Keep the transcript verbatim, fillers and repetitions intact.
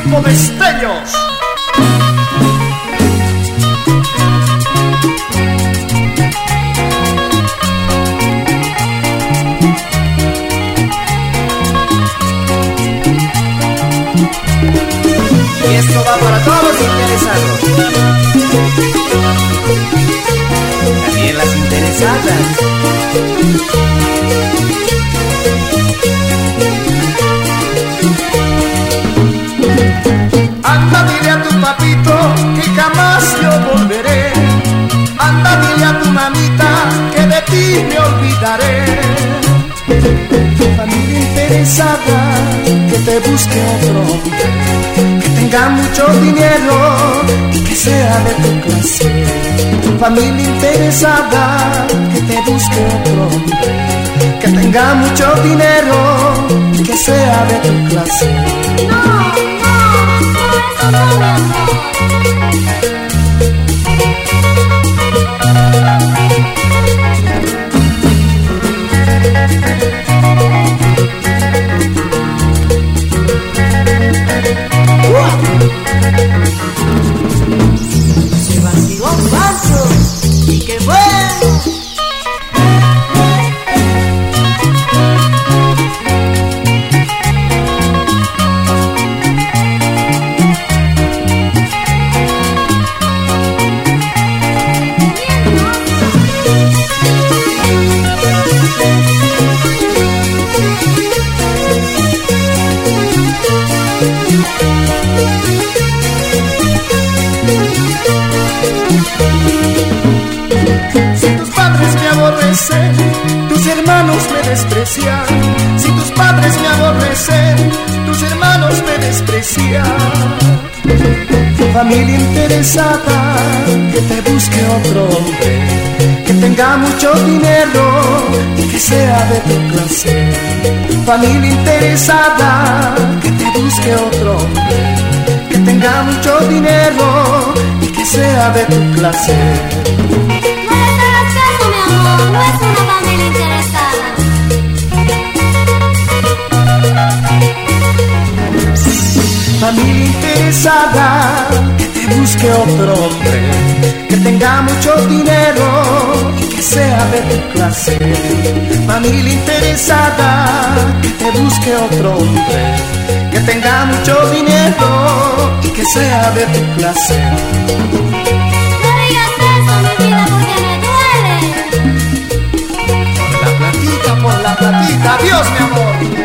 Grupo Destellos. Y esto va para todos los interesados. También las interesadas. Anda, dile a tu papito que jamás yo volveré. Anda, dile a tu mamita que de ti me olvidaré. Familia interesada, que te busque otro hombre, que tenga mucho dinero y que sea de tu clase. Familia interesada, que te busque otro hombre, que tenga mucho dinero y que sea de tu clase. No, no, no, eso no, mi amor. Se vaciló un Pancho y qué bueno. Si tus padres me aborrecen, tus hermanos me desprecian. Si tus padres me aborrecen, tus hermanos me desprecian. Familia interesada, que te busque otro hombre, que tenga mucho dinero y que sea de tu clase. Familia interesada, que te busque otro hombre, que tenga mucho dinero y que sea de tu clase. No es una familia interesada. Familia interesada, que te busque otro hombre, que tenga mucho dinero y que sea de tu clase. Familia interesada, que te busque otro hombre, que tenga mucho dinero y que sea de tu clase. No digas eso, mi vida, porque me duele. Por la platita, por la platita, adiós mi amor.